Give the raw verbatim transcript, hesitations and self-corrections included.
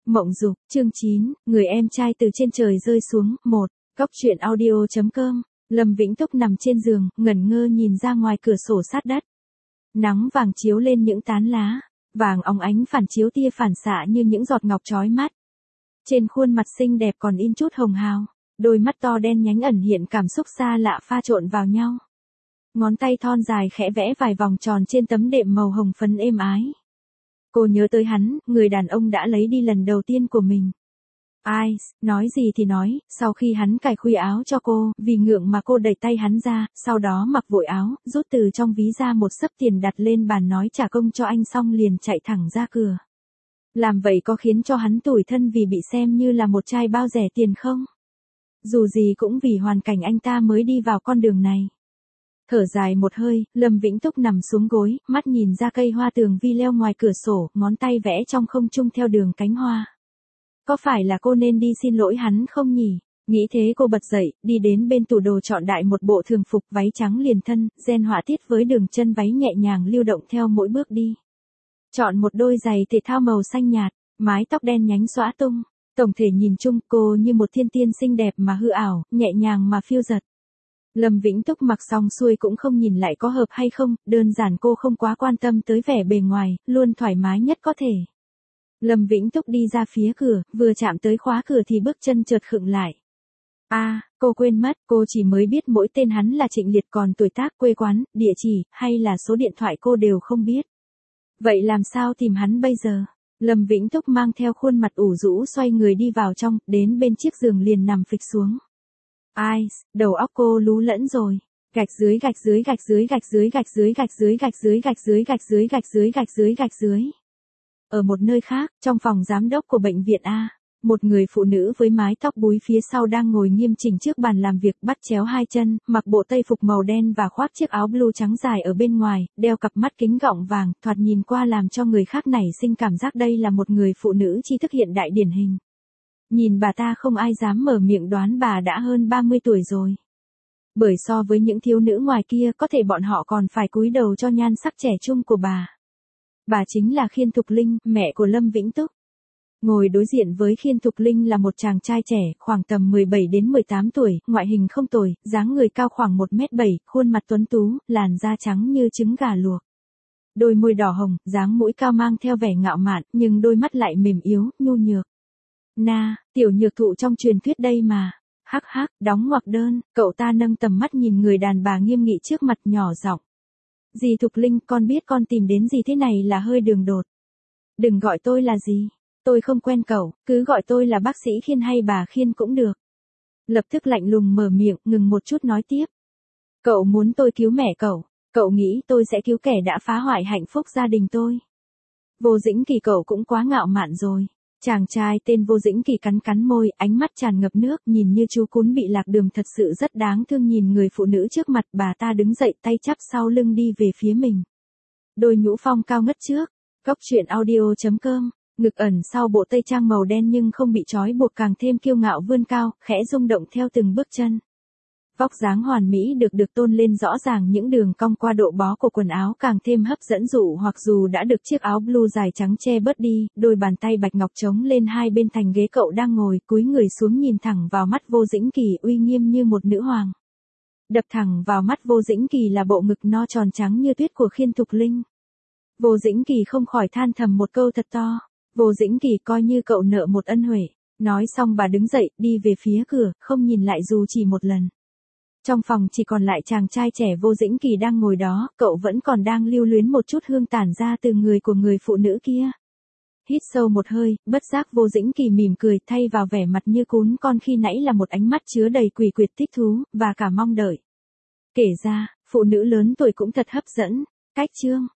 Mộng Dục, chương chín, người em trai từ trên trời rơi xuống, một. Góc truyện audio chấm com. Lâm Vĩnh Túc nằm trên giường, ngẩn ngơ nhìn ra ngoài cửa sổ sát đất. Nắng vàng chiếu lên những tán lá, vàng óng ánh phản chiếu tia phản xạ như những giọt ngọc chói mắt. Trên khuôn mặt xinh đẹp còn in chút hồng hào, đôi mắt to đen nhánh ẩn hiện cảm xúc xa lạ pha trộn vào nhau. Ngón tay thon dài khẽ vẽ vài vòng tròn trên tấm đệm màu hồng phấn êm ái. Cô nhớ tới hắn, người đàn ông đã lấy đi lần đầu tiên của mình. Ai, nói gì thì nói, sau khi hắn cài khuy áo cho cô, vì ngượng mà cô đẩy tay hắn ra, sau đó mặc vội áo, rút từ trong ví ra một xấp tiền đặt lên bàn nói trả công cho anh xong liền chạy thẳng ra cửa. Làm vậy có khiến cho hắn tủi thân vì bị xem như là một trai bao rẻ tiền không? Dù gì cũng vì hoàn cảnh anh ta mới đi vào con đường này. Thở dài một hơi, Lâm Vĩnh Túc nằm xuống gối, mắt nhìn ra cây hoa tường vi leo ngoài cửa sổ, ngón tay vẽ trong không trung theo đường cánh hoa. Có phải là cô nên đi xin lỗi hắn không nhỉ? Nghĩ thế cô bật dậy, đi đến bên tủ đồ chọn đại một bộ thường phục váy trắng liền thân, ren họa tiết với đường chân váy nhẹ nhàng lưu động theo mỗi bước đi. Chọn một đôi giày thể thao màu xanh nhạt, mái tóc đen nhánh xõa tung. Tổng thể nhìn chung cô như một thiên tiên xinh đẹp mà hư ảo, nhẹ nhàng mà phiêu dật. Lâm Vĩnh Túc mặc xong xuôi cũng không nhìn lại có hợp hay không, đơn giản cô không quá quan tâm tới vẻ bề ngoài, luôn thoải mái nhất có thể. Lâm Vĩnh Túc đi ra phía cửa, vừa chạm tới khóa cửa thì bước chân chợt khựng lại. A, à, cô quên mất, cô chỉ mới biết mỗi tên hắn là Trịnh Liệt, còn tuổi tác, quê quán, địa chỉ, hay là số điện thoại cô đều không biết. Vậy làm sao tìm hắn bây giờ? Lâm Vĩnh Túc mang theo khuôn mặt ủ rũ xoay người đi vào trong, đến bên chiếc giường liền nằm phịch xuống. Ai, đầu óc cô lú lẫn rồi. Gạch dưới gạch dưới gạch dưới gạch dưới gạch dưới gạch dưới gạch dưới gạch dưới gạch dưới gạch dưới gạch dưới gạch dưới. Ở một nơi khác, trong phòng giám đốc của bệnh viện A, một người phụ nữ với mái tóc búi phía sau đang ngồi nghiêm chỉnh trước bàn làm việc, bắt chéo hai chân, mặc bộ tây phục màu đen và khoác chiếc áo blue trắng dài ở bên ngoài, đeo cặp mắt kính gọng vàng, thoạt nhìn qua làm cho người khác nảy sinh cảm giác đây là một người phụ nữ tri thức hiện đại điển hình. Nhìn bà ta không ai dám mở miệng đoán bà đã hơn ba mươi tuổi rồi. Bởi so với những thiếu nữ ngoài kia có thể bọn họ còn phải cúi đầu cho nhan sắc trẻ trung của bà. Bà chính là Khiên Thục Linh, mẹ của Lâm Vĩnh Túc. Ngồi đối diện với Khiên Thục Linh là một chàng trai trẻ, khoảng tầm mười bảy đến mười tám tuổi, ngoại hình không tồi, dáng người cao khoảng một mét bảy, khuôn mặt tuấn tú, làn da trắng như trứng gà luộc. Đôi môi đỏ hồng, dáng mũi cao mang theo vẻ ngạo mạn, nhưng đôi mắt lại mềm yếu, nhu nhược. Na, tiểu nhược thụ trong truyền thuyết đây mà. Hắc hắc, đóng ngoặc đơn, cậu ta nâng tầm mắt nhìn người đàn bà nghiêm nghị trước mặt nhỏ giọng. Dì Thục Linh, con biết con tìm đến gì thế này là hơi đường đột. Đừng gọi tôi là gì. Tôi không quen cậu, cứ gọi tôi là bác sĩ Khiên hay bà Khiên cũng được. Lập tức lạnh lùng mở miệng, ngừng một chút nói tiếp. Cậu muốn tôi cứu mẹ cậu, cậu nghĩ tôi sẽ cứu kẻ đã phá hoại hạnh phúc gia đình tôi. Vô Dĩnh Kỳ, cậu cũng quá ngạo mạn rồi. Chàng trai tên Vô Dĩnh Kỳ cắn cắn môi, ánh mắt tràn ngập nước, nhìn như chú cún bị lạc đường, thật sự rất đáng thương. Nhìn người phụ nữ trước mặt, bà ta đứng dậy, tay chắp sau lưng đi về phía mình. Đôi nhũ phong cao ngất trước. Góc truyện audio chấm com. Ngực ẩn sau bộ tây trang màu đen nhưng không bị trói buộc càng thêm kiêu ngạo vươn cao, khẽ rung động theo từng bước chân. Vóc dáng hoàn mỹ được được tôn lên rõ ràng, những đường cong qua độ bó của quần áo càng thêm hấp dẫn dụ hoặc dù đã được chiếc áo blue dài trắng che bớt đi, đôi bàn tay bạch ngọc trống lên hai bên thành ghế cậu đang ngồi, cúi người xuống nhìn thẳng vào mắt Vô Dĩnh Kỳ, uy nghiêm như một nữ hoàng. Đập thẳng vào mắt Vô Dĩnh Kỳ là bộ ngực no tròn trắng như tuyết của Khiên Thục Linh. Vô Dĩnh Kỳ không khỏi than thầm một câu thật to. Vô Dĩnh Kỳ, coi như cậu nợ một ân huệ. Nói xong bà đứng dậy, đi về phía cửa, không nhìn lại dù chỉ một lần. Trong phòng chỉ còn lại chàng trai trẻ Vô Dĩnh Kỳ đang ngồi đó, cậu vẫn còn đang lưu luyến một chút hương tản ra từ người của người phụ nữ kia. Hít sâu một hơi, bất giác Vô Dĩnh Kỳ mỉm cười, thay vào vẻ mặt như cún con khi nãy là một ánh mắt chứa đầy quỷ quyệt thích thú, và cả mong đợi. Kể ra, phụ nữ lớn tuổi cũng thật hấp dẫn. Cách chương.